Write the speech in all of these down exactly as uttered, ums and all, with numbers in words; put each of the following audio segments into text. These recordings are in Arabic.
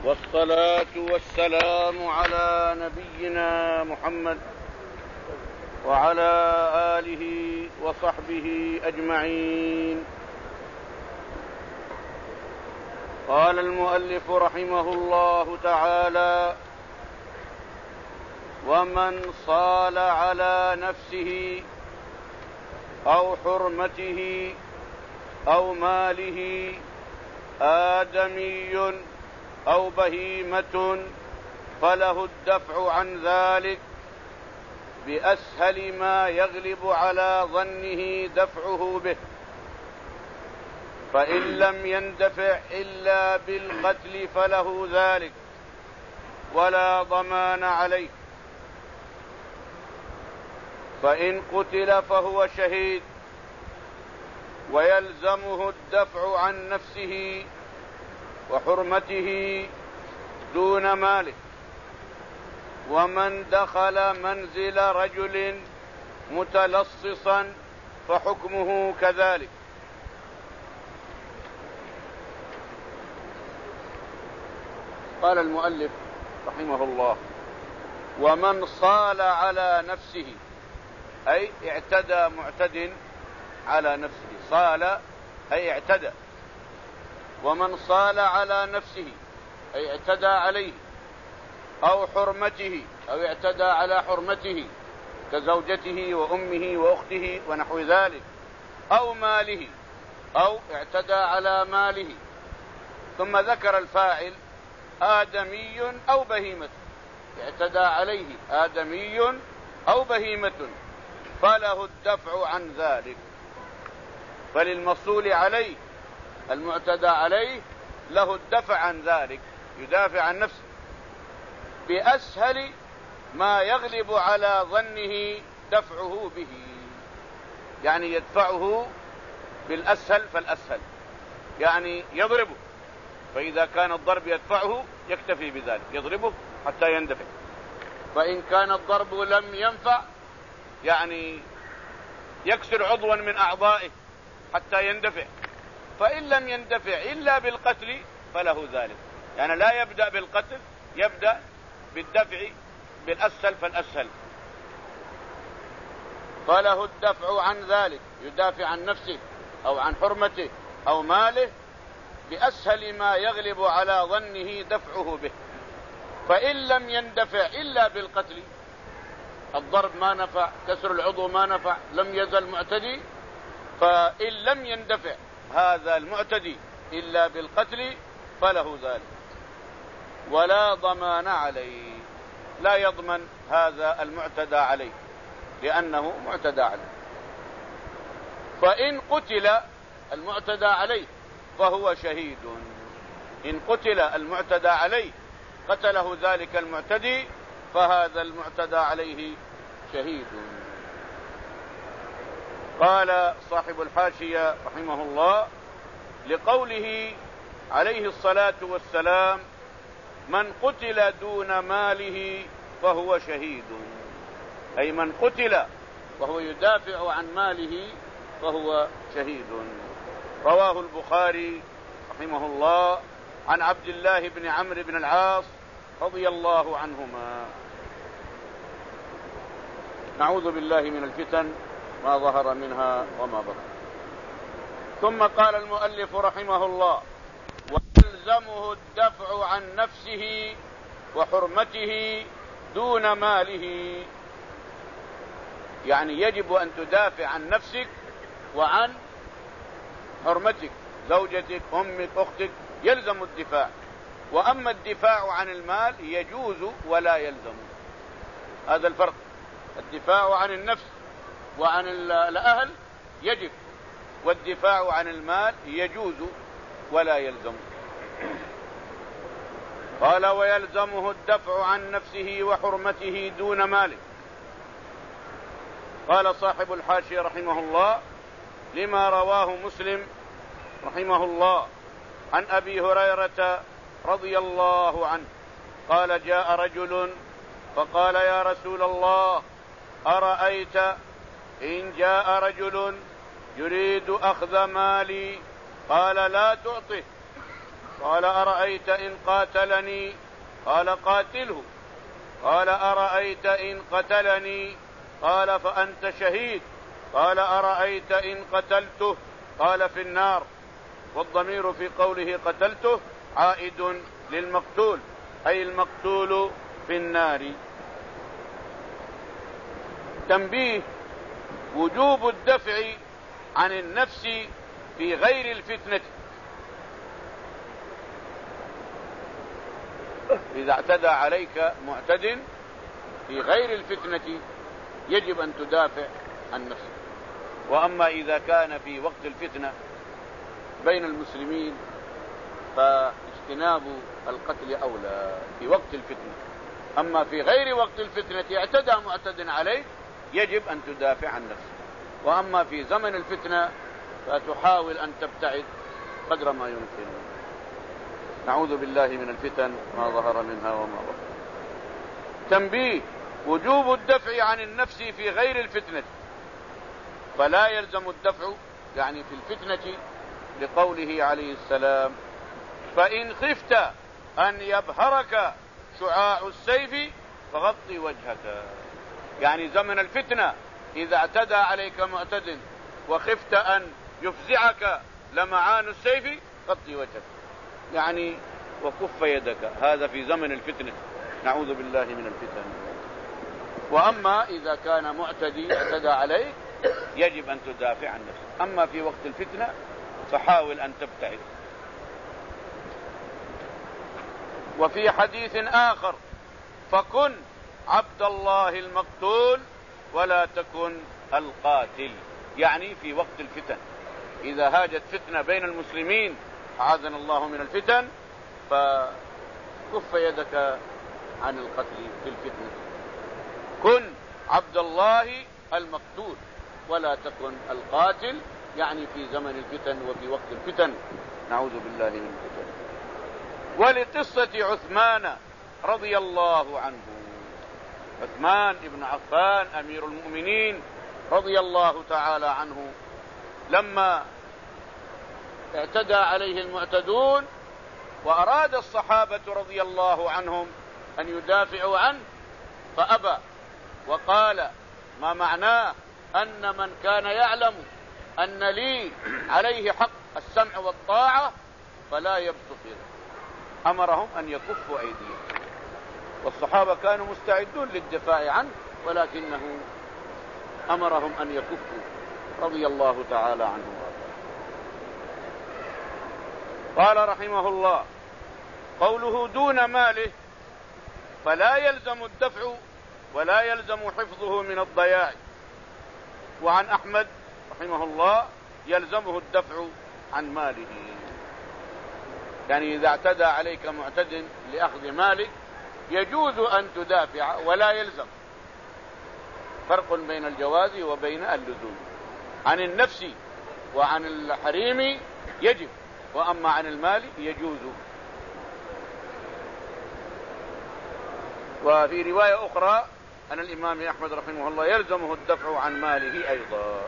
والصلاة والسلام على نبينا محمد وعلى آله وصحبه أجمعين. قال المؤلف رحمه الله تعالى: ومن صال على نفسه أو حرمته أو ماله آدمي أو بهيمة فله الدفع عن ذلك بأسهل ما يغلب على ظنه دفعه به، فإن لم يندفع إلا بالقتل فله ذلك ولا ضمان عليه، فإن قتل فهو شهيد ويلزمه الدفع عن نفسه وحرمته دون ماله. ومن دخل منزل رجل متلصصا فحكمه كذلك. قال المؤلف رحمه الله: ومن صال على نفسه، أي اعتدى معتد على نفسه. صال أي اعتدى. ومن صال على نفسه أي اعتدى عليه، أو حرمته أو اعتدى على حرمته كزوجته وأمه وأخته ونحو ذلك، أو ماله أو اعتدى على ماله. ثم ذكر الفاعل: آدمي أو بهيمة، اعتدى عليه آدمي أو بهيمة فله الدفع عن ذلك. فللمصول عليه المعتدى عليه له الدفع عن ذلك، يدافع عن نفسه بأسهل ما يغلب على ظنه دفعه به، يعني يدفعه بالأسهل فالأسهل، يعني يضربه، فإذا كان الضرب يدفعه يكتفي بذلك، يضربه حتى يندفع. فإن كان الضرب لم ينفع، يعني يكسر عضوا من أعضائه حتى يندفع، فإن لم يندفع إلا بالقتل فله ذلك، يعني لا يبدأ بالقتل، يبدأ بالدفع بالأسهل فالأسهل. فله الدفع عن ذلك، يدافع عن نفسه أو عن حرمته أو ماله بأسهل ما يغلب على ظنه دفعه به. فإن لم يندفع إلا بالقتل، الضرب ما نفع، كسر العضو ما نفع، لم يزل معتدي، فإن لم يندفع هذا المعتدي إلا بالقتل فله ذلك ولا ضمان عليه، لا يضمن هذا المعتدى عليه لأنه معتدى عليه. فإن قتل المعتدى عليه فهو شهيد. إن قتل المعتدى عليه، قتله ذلك المعتدي، فهذا المعتدى عليه شهيد. قال صاحب الحاشية رحمه الله: لقوله عليه الصلاة والسلام: من قتل دون ماله فهو شهيد، أي من قتل وهو يدافع عن ماله فهو شهيد. رواه البخاري رحمه الله عن عبد الله بن عمرو بن العاص رضي الله عنهما. نعوذ بالله من الفتن ما ظهر منها وما بطن. ثم قال المؤلف رحمه الله: ويلزمه الدفع عن نفسه وحرمته دون ماله، يعني يجب أن تدافع عن نفسك وعن حرمتك، زوجتك، أمك، أختك، يلزم الدفاع. وأما الدفاع عن المال يجوز ولا يلزم، هذا الفرق. الدفاع عن النفس وعن الأهل يجب، والدفاع عن المال يجوز ولا يلزم. قال: ويلزمه الدفع عن نفسه وحرمته دون ماله. قال صاحب الحاشية رحمه الله: لما رواه مسلم رحمه الله عن أبي هريرة رضي الله عنه قال: جاء رجل فقال: يا رسول الله، أرأيت إن جاء رجل يريد أخذ مالي؟ قال: لا تعطه قال أرأيت إن قاتلني؟ قال قاتله. قال أرأيت إن قتلني؟ قال فأنت شهيد. قال أرأيت إن قتلته؟ قال في النار. والضمير في قوله قتلته عائد للمقتول، أي المقتول في النار. تنبيه: وجوب الدفع عن النفس في غير الفتنة. إذا اعتدى عليك معتد في غير الفتنة يجب أن تدافع عن نفسك. وأما إذا كان في وقت الفتنة بين المسلمين فاجتناب القتل أولى في وقت الفتنة. أما في غير وقت الفتنة اعتدى معتد عليك يجب أن تدافع عن نفسك. وأما في زمن الفتنة فتحاول أن تبتعد قدر ما يمكن. نعوذ بالله من الفتن ما ظهر منها وما بطن. تنبيه: وجوب الدفع عن النفس في غير الفتنة، فلا يلزم الدفع يعني في الفتنة، لقوله عليه السلام: فإن خفت أن يبهرك شعاع السيف فغطي وجهك. يعني زمن الفتنة إذا اعتدى عليك معتد وخفت أن يفزعك لمعان السيف غطي وجهك، يعني وكف يدك. هذا في زمن الفتنة، نعوذ بالله من الفتن. وأما إذا كان معتدي اعتدى عليك يجب أن تدافع عن نفسك. أما في وقت الفتنة فحاول أن تبتعد. وفي حديث آخر: فكن عبد الله المقتول ولا تكن القاتل. يعني في وقت الفتن إذا هاجت فتنة بين المسلمين، أعاذنا الله من الفتن، فكف يدك عن القتل في الفتنة. كن عبد الله المقتول ولا تكن القاتل، يعني في زمن الفتن وفي وقت الفتن، نعوذ بالله من الفتن. ولقصة عثمان رضي الله عنه، عثمان بن عفان أمير المؤمنين رضي الله تعالى عنه، لما اعتدى عليه المعتدون وأراد الصحابة رضي الله عنهم أن يدافعوا عنه فأبى، وقال: ما معناه أن من كان يعلم أن لي عليه حق السمع والطاعة فلا يبسط يده. أمرهم أن يكفوا أيديهم، والصحابة كانوا مستعدون للدفاع عنه، ولكنه أمرهم أن يكفوا رضي الله تعالى عنه. قال رحمه الله: قوله دون ماله، فلا يلزم الدفع ولا يلزم حفظه من الضياع. وعن أحمد رحمه الله يلزمه الدفع عن ماله، يعني إذا اعتدى عليك معتد لأخذ مالك يجوز أن تدافع ولا يلزم. فرق بين الجواز وبين اللزوم. عن النفس وعن الحريم يجب، وأما عن المال يجوز. وفي رواية أخرى أن الإمام أحمد رحمه الله يلزمه الدفع عن ماله أيضا.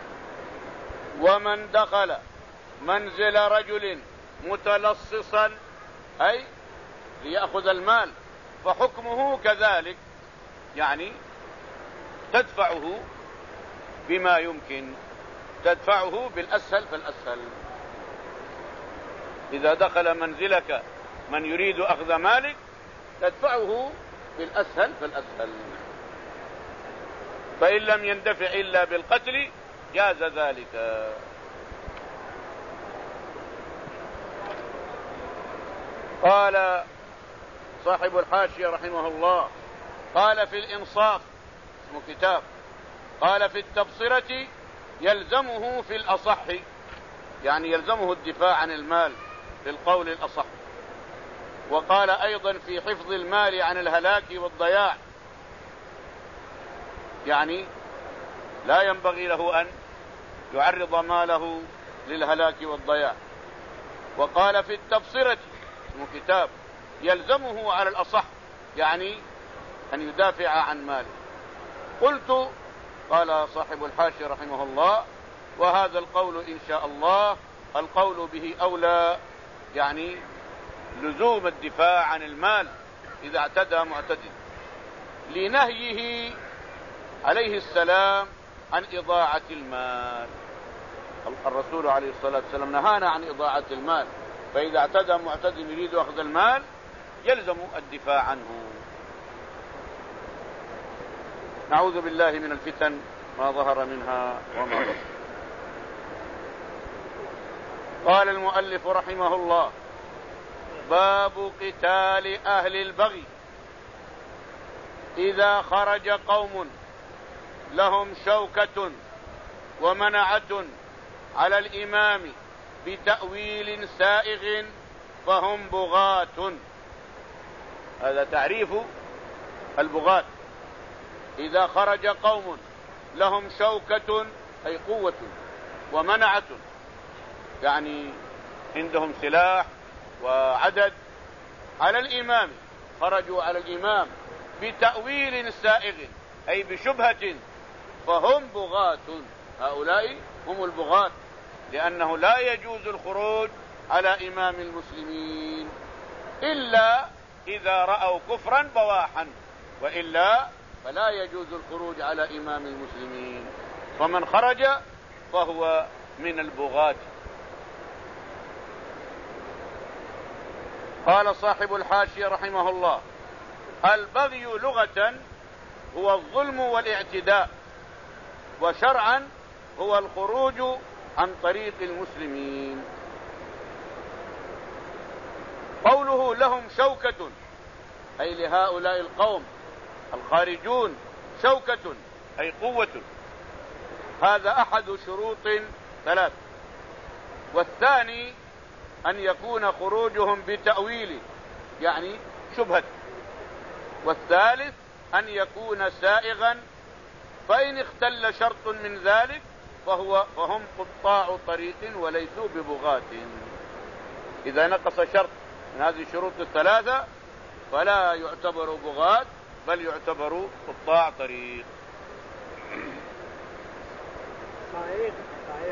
ومن دخل منزل رجل متلصصا، أي ليأخذ المال، فحكمه كذلك، يعني تدفعه بما يمكن، تدفعه بالأسهل فالأسهل. إذا دخل منزلك من يريد أخذ مالك تدفعه بالأسهل فالأسهل، فإن لم يندفع إلا بالقتل جاز ذلك. قال صاحب الحاشية رحمه الله: قال في الإنصاف، اسمه كتاب، قال في التبصرة: يلزمه في الأصح، يعني يلزمه الدفاع عن المال بالقول الأصح. وقال أيضا في حفظ المال عن الهلاك والضياع، يعني لا ينبغي له أن يعرض ماله للهلاك والضياع. وقال في التبصرة، اسمه كتاب، يلزمه على الأصح، يعني أن يدافع عن ماله. قلت، قال صاحب الحاشية رحمه الله: وهذا القول إن شاء الله القول به أولى، يعني لزوم الدفاع عن المال إذا اعتدى معتدي، لنهيه عليه السلام عن إضاعة المال. الرسول عليه الصلاة والسلام نهانا عن إضاعة المال، فإذا اعتدى معتد يريد أخذ المال يلزم الدفاع عنه. نعوذ بالله من الفتن ما ظهر منها وما بطن. قال المؤلف رحمه الله: باب قتال أهل البغي. إذا خرج قوم لهم شوكة ومنعة على الإمام بتأويل سائغ فهم بغاة. هذا تعريف البغاة. إذا خرج قوم لهم شوكة أي قوة، ومنعة يعني عندهم سلاح وعدد، على الإمام، خرجوا على الإمام بتأويل سائغ أي بشبهة، فهم بغاة. هؤلاء هم البغاة، لأنه لا يجوز الخروج على إمام المسلمين إلا إذا رأوا كفرا بواحا، وإلا فلا يجوز الخروج على إمام المسلمين. فمن خرج فهو من البغاة. قال صاحب الحاشية رحمه الله: البغي لغة هو الظلم والاعتداء، وشرعا هو الخروج عن طريق المسلمين. قوله لهم شوكة أي لهؤلاء القوم الخارجون شوكة أي قوة، هذا أحد شروط ثلاث. والثاني أن يكون خروجهم بتأويل يعني شبهة. والثالث أن يكون سائغا، فإن اختل شرط من ذلك فهو فهم قطاع طريق وليسوا ببغاة. إذا نقص شرط من هذه الشروط الثلاثة فلا يعتبر بغاة، بل يعتبر قطاع طريق. سائغ سائغ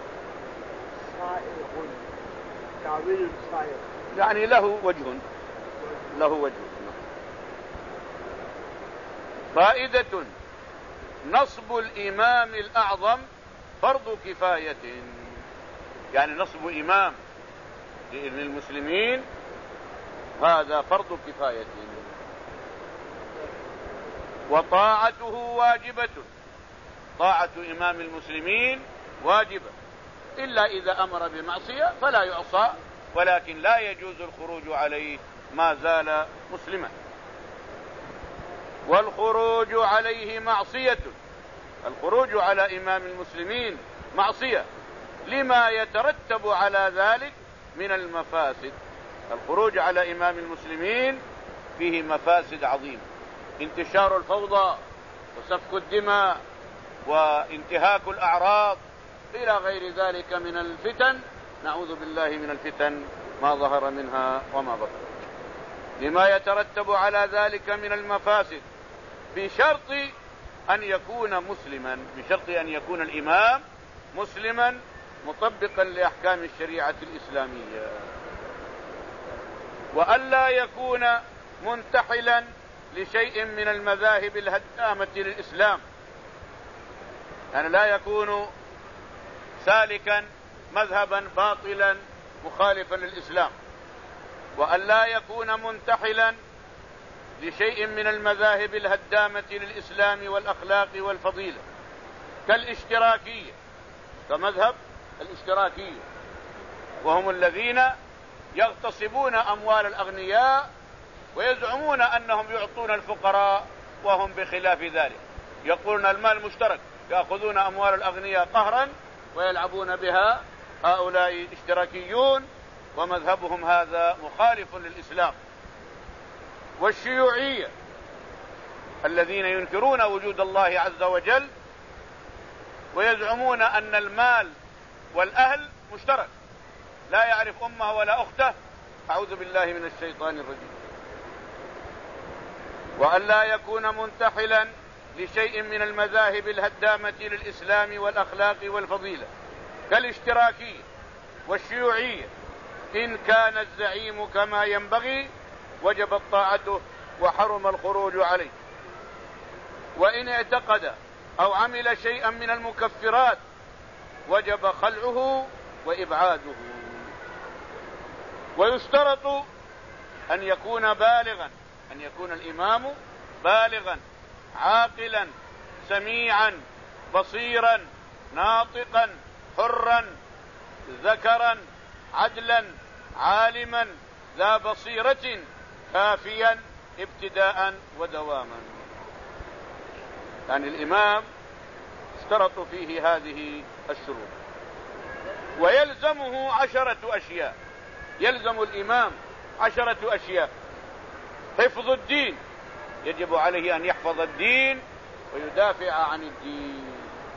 سائغ تعويل سائغ يعني له وجه، له وجه. فائدة: نصب الإمام الأعظم فرض كفاية، يعني نصب إمام للمسلمين هذا فرض كفاية. وطاعته واجبة، طاعة إمام المسلمين واجبة، إلا إذا أمر بمعصية فلا يعصى، ولكن لا يجوز الخروج عليه ما زال مسلما. والخروج عليه معصية، الخروج على إمام المسلمين معصية لما يترتب على ذلك من المفاسد. الخروج على إمام المسلمين فيه مفاسد عظيمة: انتشار الفوضى وسفك الدماء وانتهاك الأعراض إلى غير ذلك من الفتن. نعوذ بالله من الفتن ما ظهر منها وما بطن. لما يترتب على ذلك من المفاسد بشرط أن يكون مسلما، بشرط أن يكون الإمام مسلما مطبقا لأحكام الشريعة الإسلامية، وألا يكون منتحلا لشيء من المذاهب الهدامة للإسلام، يعني لا يكون سالكا مذهبا باطلا مخالفا للإسلام، وألا يكون منتحلا لشيء من المذاهب الهدامة للإسلام والأخلاق والفضيلة، كالاشتراكية، كمذهب الاشتراكية، وهم الذين يغتصبون أموال الأغنياء ويزعمون أنهم يعطون الفقراء وهم بخلاف ذلك، يقولون المال مشترك، يأخذون أموال الأغنياء قهرا ويلعبون بها. هؤلاء اشتراكيون ومذهبهم هذا مخالف للإسلام. والشيوعية الذين ينكرون وجود الله عز وجل ويزعمون أن المال والأهل مشترك، لا يعرف أمه ولا أخته. أعوذ بالله من الشيطان الرجيم. وألا يكون منتحلا لشيء من المذاهب الهدامة للإسلام والأخلاق والفضيلة، كالاشتراكية والشيوعية إن كان الزعيم كما ينبغي وجبت طاعته وحرم الخروج عليه، وإن اعتقد أو عمل شيئا من المكفرات وجب خلعه وإبعاده. ويشترط أن يكون بالغا، أن يكون الإمام بالغا عاقلا سميعا بصيرا ناطقا حرا ذكرا عدلا عالما ذا بصيرة كافيا ابتداء ودواما. يعني الإمام اشترط فيه هذه الشروط. ويلزمه عشرة أشياء، يلزم الإمام عشرة أشياء: حفظ الدين، يجب عليه أن يحفظ الدين ويدافع عن الدين.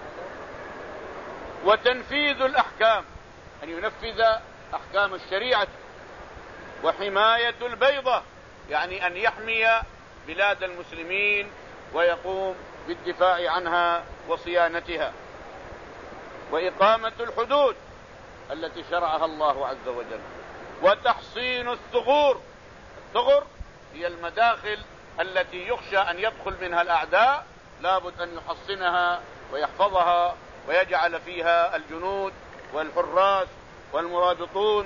وتنفيذ الأحكام، أن ينفذ أحكام الشريعة. وحماية البيضة، يعني أن يحمي بلاد المسلمين ويقوم بالدفاع عنها وصيانتها. وإقامة الحدود التي شرعها الله عز وجل. وتحصين الثغور، الثغر هي المداخل التي يخشى أن يدخل منها الأعداء، لابد أن يحصنها ويحفظها ويجعل فيها الجنود والحراس والمرابطون.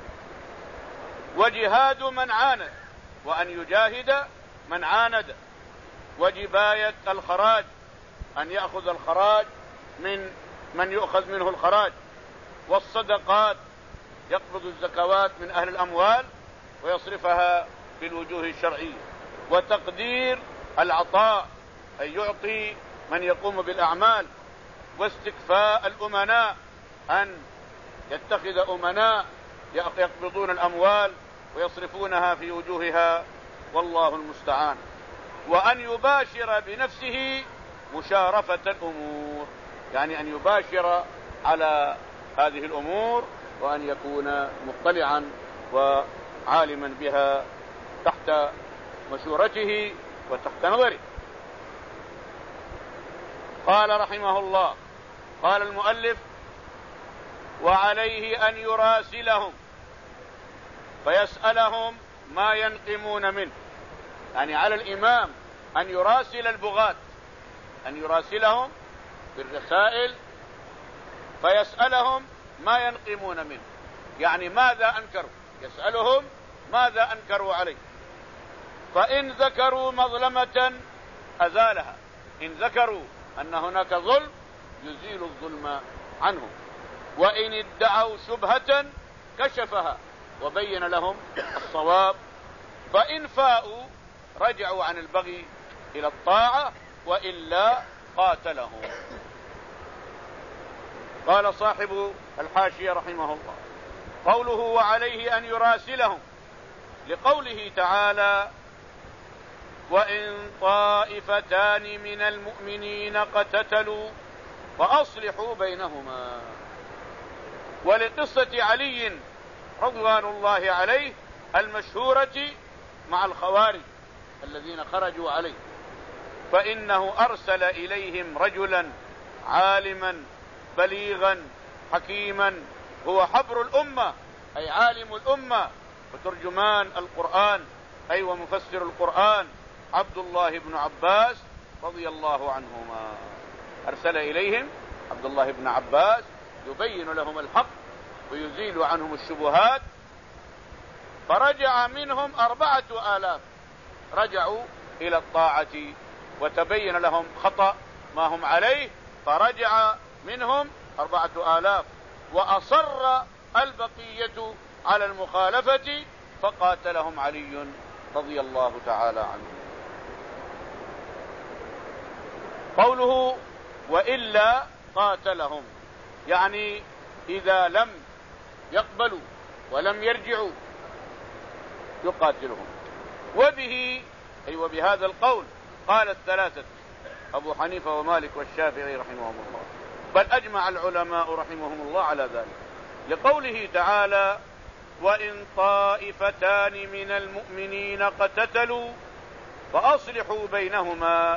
وجهاد من عاند، وأن يجاهد من عاند. وجباية الخراج، أن يأخذ الخراج من من يؤخذ منه الخراج. والصدقات، يقبض الزكوات من أهل الأموال ويصرفها في الوجوه الشرعية. وتقدير العطاء، أن يعطي من يقوم بالأعمال. واستكفاء الأمناء، أن يتخذ أمناء يقبضون الأموال ويصرفونها في وجوهها، والله المستعان. وأن يباشر بنفسه مشارفة الأمور، يعني أن يباشر على هذه الأمور وأن يكون مطلعا وعالما بها تحت مشورته وتحت نظره. قال رحمه الله، قال المؤلف: وعليه أن يراسلهم فيسألهم ما ينقمون منه. يعني على الإمام أن يراسل البغاة، أن يراسلهم بالرسائل فيسألهم ما ينقمون منه، يعني ماذا أنكروا، يسألهم ماذا أنكروا عليه. فإن ذكروا مظلمة أزالها، إن ذكروا أن هناك ظلم يزيل الظلم عنهم. وإن ادعوا شبهة كشفها وبين لهم الصواب. فإن فاءوا رجعوا عن البغي إلى الطاعة، وإلا قاتلهم. قال صاحب الحاشية رحمه الله: قوله وعليه أن يراسلهم، لقوله تعالى: وإن طائفتان من المؤمنين اقتتلوا فأصلحوا بينهما. ولقصة علي رضوان الله عليه المشهورة مع الخوارج الذين خرجوا عليه، فإنه أرسل إليهم رجلا عالما بليغا حكيما هو حبر الأمة، أي عالم الأمة وترجمان القرآن، أي ومفسر القرآن، عبد الله بن عباس رضي الله عنهما. أرسل إليهم عبد الله بن عباس يبين لهم الحق ويزيل عنهم الشبهات. فرجع منهم أربعة آلاف، رجعوا إلى الطاعة وتبين لهم خطأ ما هم عليه، فرجع منهم أربعة آلاف. وأصر البقية على المخالفة فقاتلهم علي رضي الله تعالى عنه. قوله وإلا قاتلهم، يعني إذا لم يقبلوا ولم يرجعوا يقاتلهم. وبه أي وبهذا القول قال الثلاثة أبو حنيفة ومالك والشافعي رحمهم الله، بل أجمع العلماء رحمهم الله على ذلك، لقوله تعالى: وإن طائفتان من المؤمنين اقتتلوا فأصلحوا بينهما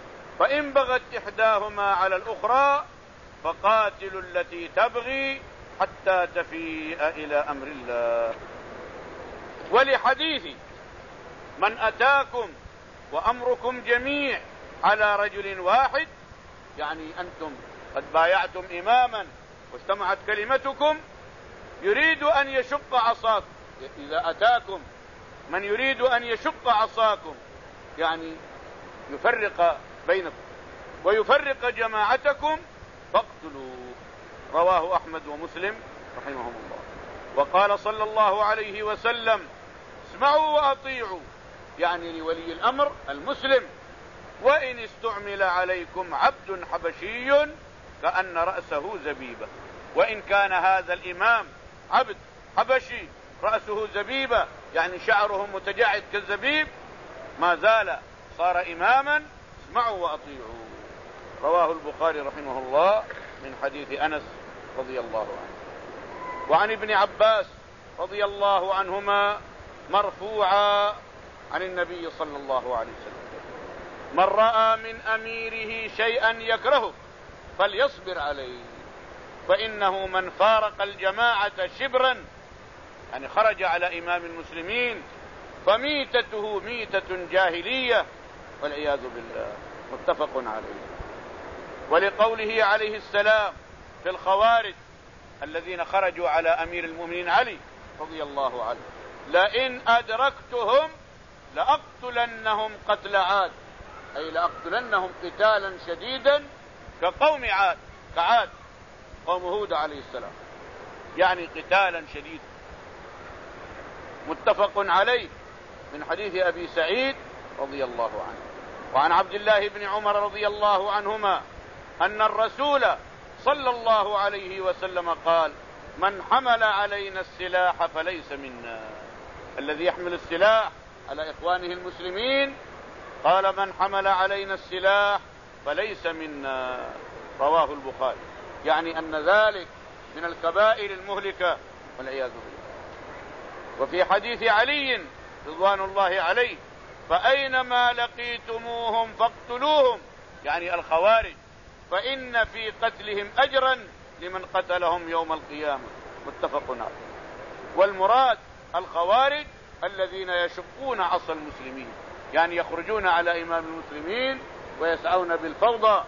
فإن بغت إحداهما على الأخرى فقاتلوا التي تبغي حتى تفيء إلى أمر الله. ولحديث من أتاكم وأمركم جميع على رجل واحد، يعني أنتم قد بايعتم إماما واجتمعت كلمتكم، يريد أن يشق عصاكم. إذا أتاكم من يريد أن يشق عصاكم، يعني يفرق بينكم ويفرق جماعتكم، فاقتلوا. رواه أحمد ومسلم رحمهم الله. وقال صلى الله عليه وسلم: اسمعوا وأطيعوا، يعني لولي الأمر المسلم، وإن استعمل عليكم عبد حبشي كأن رأسه زبيبة. وإن كان هذا الإمام عبد حبشي رأسه زبيبة، يعني شعره متجعد كالزبيب، ما زال صار إماما. اسمعوا وأطيعوا. رواه البخاري رحمه الله من حديث أنس رضي الله عنه. وعن ابن عباس رضي الله عنهما مرفوعا عن النبي صلى الله عليه وسلم: من رأى من أميره شيئا يكرهه فليصبر عليه، فإنه من فارق الجماعة شبرا، يعني خرج على إمام المسلمين، فميتته ميتة جاهلية والعياذ بالله. متفق عليه. ولقوله عليه السلام في الخوارج الذين خرجوا على أمير المؤمنين علي رضي الله عنه: لئن أدركتهم لأقتلنهم قتل عاد، أي لأقتلنهم قتالا شديدا كقوم عاد، كعاد قوم هود عليه السلام، يعني قتالا شديدا. متفق عليه من حديث أبي سعيد رضي الله عنه. وعن عبد الله بن عمر رضي الله عنهما أن الرسول صلى الله عليه وسلم قال: من حمل علينا السلاح فليس منا. الذي يحمل السلاح على إخوانه المسلمين قال: من حمل علينا السلاح فليس منا. رواه البخاري، يعني أن ذلك من الكبائر المهلكة والعياذ بالله. وفي حديث علي رضوان الله عليه: فأينما لقيتموهم فاقتلوهم، يعني الخوارج، فإن في قتلهم أجرا لمن قتلهم يوم القيامة. متفق عليه. والمراد الخوارج الذين يشقون عصا المسلمين، يعني يخرجون على إمام المسلمين ويسعون بالفوضى.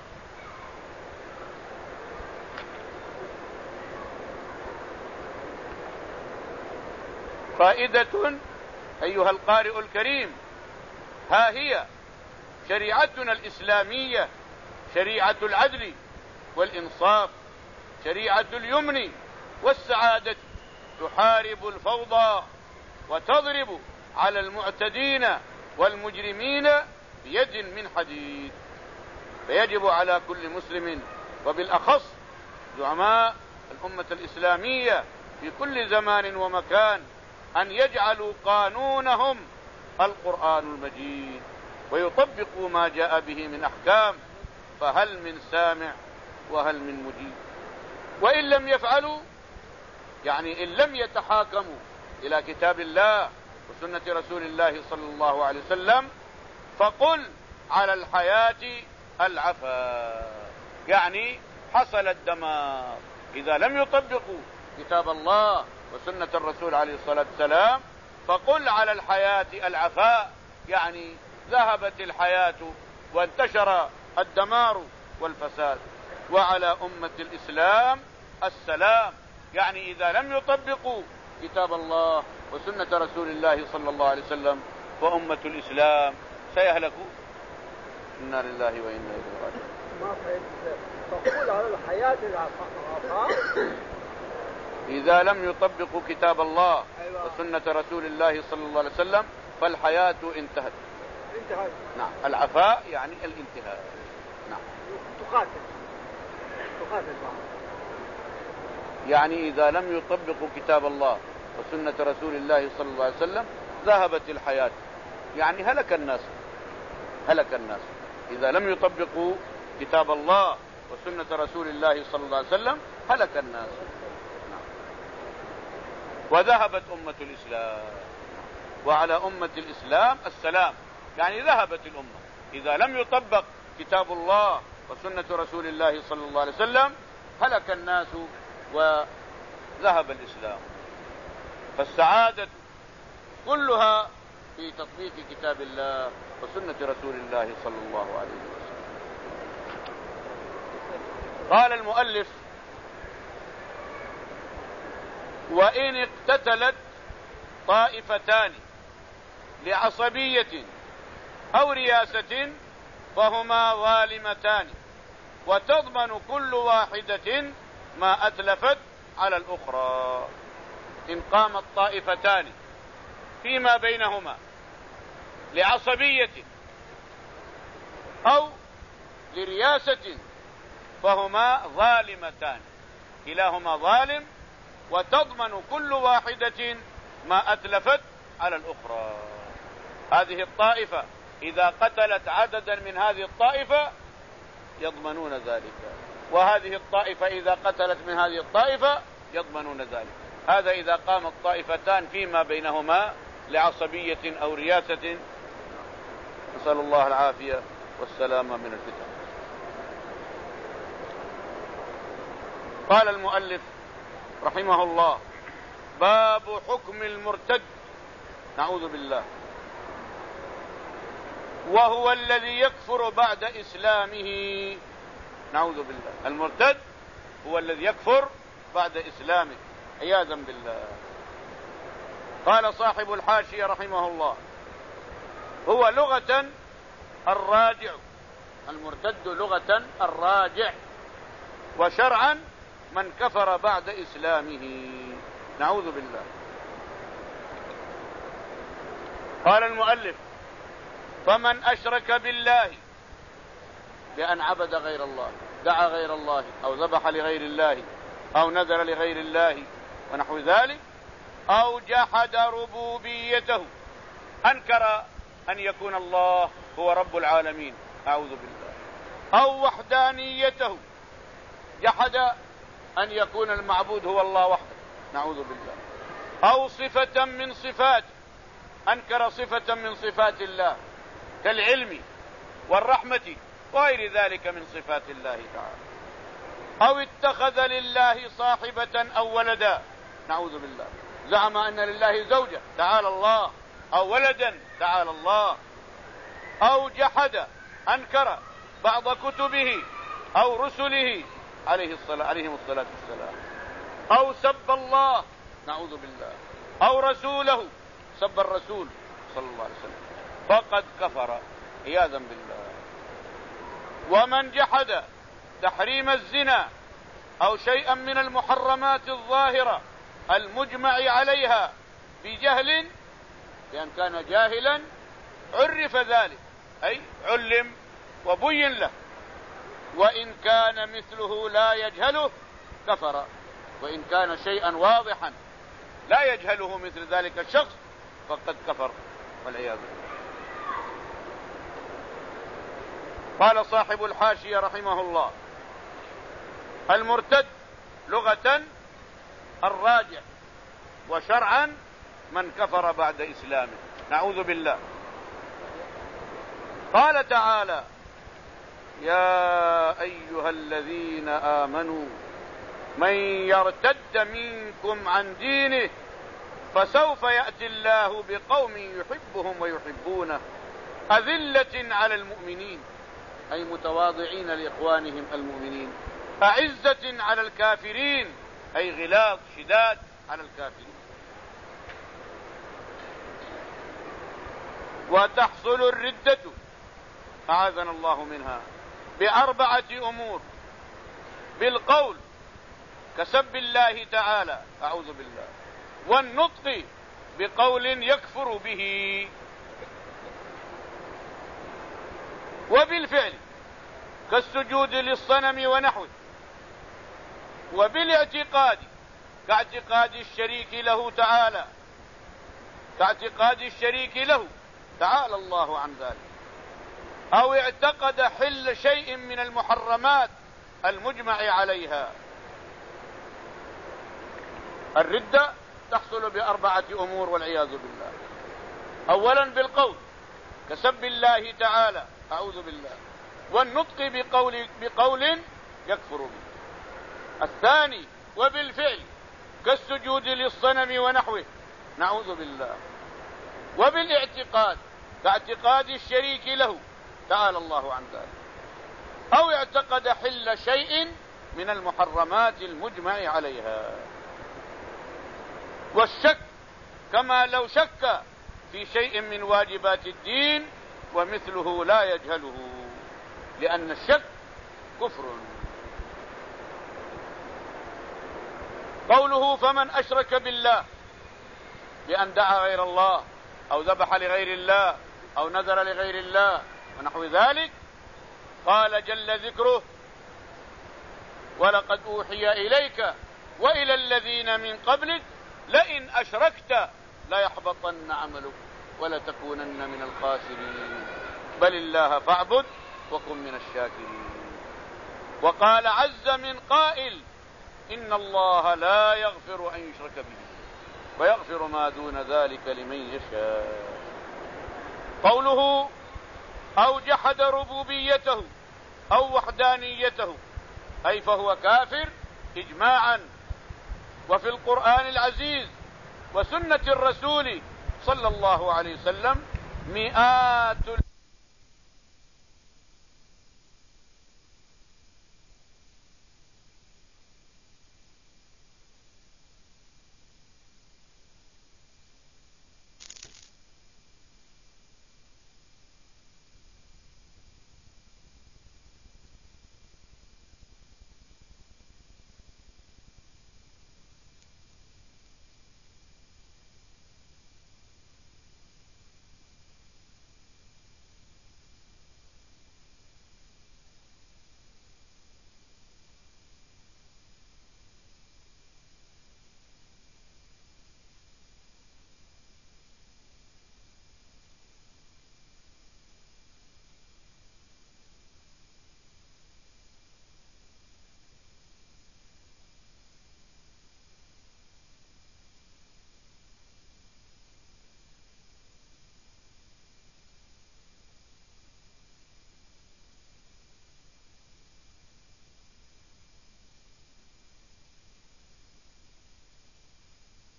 فائدة أيها القارئ الكريم: ها هي شريعتنا الإسلامية، شريعة العدل والإنصاف، شريعة اليمن والسعادة، تحارب الفوضى وتضرب على المعتدين والمجرمين بيد من حديد. فيجب على كل مسلم وبالأخص زعماء الأمة الإسلامية في كل زمان ومكان أن يجعلوا قانونهم القرآن المجيد ويطبقوا ما جاء به من أحكام، فهل من سامع وهل من مجيب. وإن لم يفعلوا، يعني إن لم يتحاكموا إلى كتاب الله وسنة رسول الله صلى الله عليه وسلم، فقل على الحياة العفا، يعني حصل الدمار. إذا لم يطبقوا كتاب الله وسنة الرسول عليه الصلاة والسلام، فقل على الحياة العفاء، يعني ذهبت الحياة وانتشر الدمار والفساد. وعلى أمة الإسلام السلام، يعني إذا لم يطبقوا كتاب الله وسنة رسول الله صلى الله عليه وسلم فأمة الإسلام سيهلكوا. إنا لله وإنا إليه راجعون. ما فهمت. تقول على الحياة العفاء إذا لم يطبقوا كتاب الله أيوة. وسنة رسول الله صلى الله عليه وسلم فالحياة انتهت. انتهت. نعم، العفاء يعني الانتهاء. نعم. تقاتل تقاتل بعض. يعني إذا لم يطبقوا كتاب الله وسنة رسول الله صلى الله عليه وسلم ذهبت الحياة، يعني هلك الناس. هلك الناس إذا لم يطبقوا كتاب الله وسنة رسول الله صلى الله عليه وسلم، هلك الناس. وذهبت أمة الإسلام. وعلى أمة الإسلام السلام، يعني ذهبت الأمة. إذا لم يطبق كتاب الله وسنة رسول الله صلى الله عليه وسلم هلك الناس ذهب الإسلام. فالسعادة كلها في تطبيق كتاب الله وسنة رسول الله صلى الله عليه وسلم. قال المؤلف: وإن اقتتلت طائفتان لعصبية أو رياسة فهما ظالمتان، وتضمن كل واحدة ما أتلفت على الأخرى. إن قامت طائفتان فيما بينهما لعصبية أو لرياسة فهما ظالمتان، كلاهما ظالم، وتضمن كل واحدة ما أتلفت على الأخرى. هذه الطائفة إذا قتلت عددا من هذه الطائفة يضمنون ذلك، وهذه الطائفة إذا قتلت من هذه الطائفة يضمنون ذلك. هذا إذا قامت طائفتان فيما بينهما لعصبية أو رياسة. نسأل الله العافية والسلامة من الفتن. قال المؤلف رحمه الله: باب حكم المرتد. نعوذ بالله. وهو الذي يكفر بعد إسلامه. نعوذ بالله. المرتد هو الذي يكفر بعد إسلامه عياذا بالله. قال صاحب الحاشية رحمه الله: هو لغة الراجع. المرتد لغة الراجع، وشرعا من كفر بعد إسلامه. نعوذ بالله. قال المؤلف: فمن أشرك بالله بأن عبد غير الله، دعا غير الله، أو ذبح لغير الله، أو نذر لغير الله ونحو ذلك، أو جحد ربوبيته، أنكر أن يكون الله هو رب العالمين، أعوذ بالله، أو وحدانيته، جحد أن يكون المعبود هو الله وحده، نعوذ بالله، أو صفة من صفاته، أنكر صفة من صفات الله كالعلم والرحمة وغير ذلك من صفات الله تعالى، أو اتخذ لله صاحبة أو ولدا، نعوذ بالله، زعم أن لله زوجة، تعالى الله، أو ولدا، تعالى الله، أو جحد، أنكر بعض كتبه أو رسله عليه الصلاة عليهم الصلاة والسلام، أو سب الله، نعوذ بالله، أو رسوله، سب الرسول صلى الله عليه وسلم، فقد كفر عياذا بالله. ومن جحد تحريم الزنا أو شيئا من المحرمات الظاهرة المجمع عليها بجهل، لأن كان جاهلا عرف ذلك، أي علم وبين له، وإن كان مثله لا يجهله كفر، وإن كان شيئا واضحا لا يجهله مثل ذلك الشخص فقد كفر والعياذ بالله. قال صاحب الحاشية رحمه الله: المرتد لغة الراجع، وشرعا من كفر بعد إسلامه، نعوذ بالله. قال تعالى: يا أيها الذين آمنوا من يرتد منكم عن دينه فسوف يأتي الله بقوم يحبهم ويحبونه أذلة على المؤمنين، أي متواضعين لإخوانهم المؤمنين، أعزة على الكافرين، أي غلاظ شداد على الكافرين. وتحصل الردة أعاذنا الله منها بأربعة أمور: بالقول كسب الله تعالى، أعوذ بالله، والنطق بقول يكفر به، وبالفعل كالسجود للصنم ونحوه، وبالاعتقاد كاعتقاد الشريك له تعالى، كاعتقاد الشريك له تعالى الله عن ذلك، أو اعتقد حل شيء من المحرمات المجمع عليها. الردة تحصل بأربعة أمور والعياذ بالله: أولا بالقول كسب الله تعالى، أعوذ بالله، والنطق بقول, بقول يكفر به. الثاني وبالفعل كالسجود للصنم ونحوه، نعوذ بالله. وبالاعتقاد كاعتقاد الشريك له، تعالى الله عن ذلك. أو اعتقد حل شيء من المحرمات المجمع عليها. والشك كما لو شك في شيء من واجبات الدين، ومثله لا يجهله، لأن الشك كفر. قوله فمن أشرك بالله بأن دعا غير الله أو ذبح لغير الله أو نذر لغير الله ونحو ذلك، قال جل ذكره ولقد أوحي إليك وإلى الذين من قبلك لئن أشركت ليحبطن عملك ولتكونن من الخاسرين بل الله فاعبد وكن من الشاكرين. وقال عز من قائل إن الله لا يغفر أن يشرك به ويغفر ما دون ذلك لمن يشاء. قوله أو جحد ربوبيته أو وحدانيته، أي فهو كافر إجماعا. وفي القرآن العزيز وسنة الرسول صلى الله عليه وسلم مئات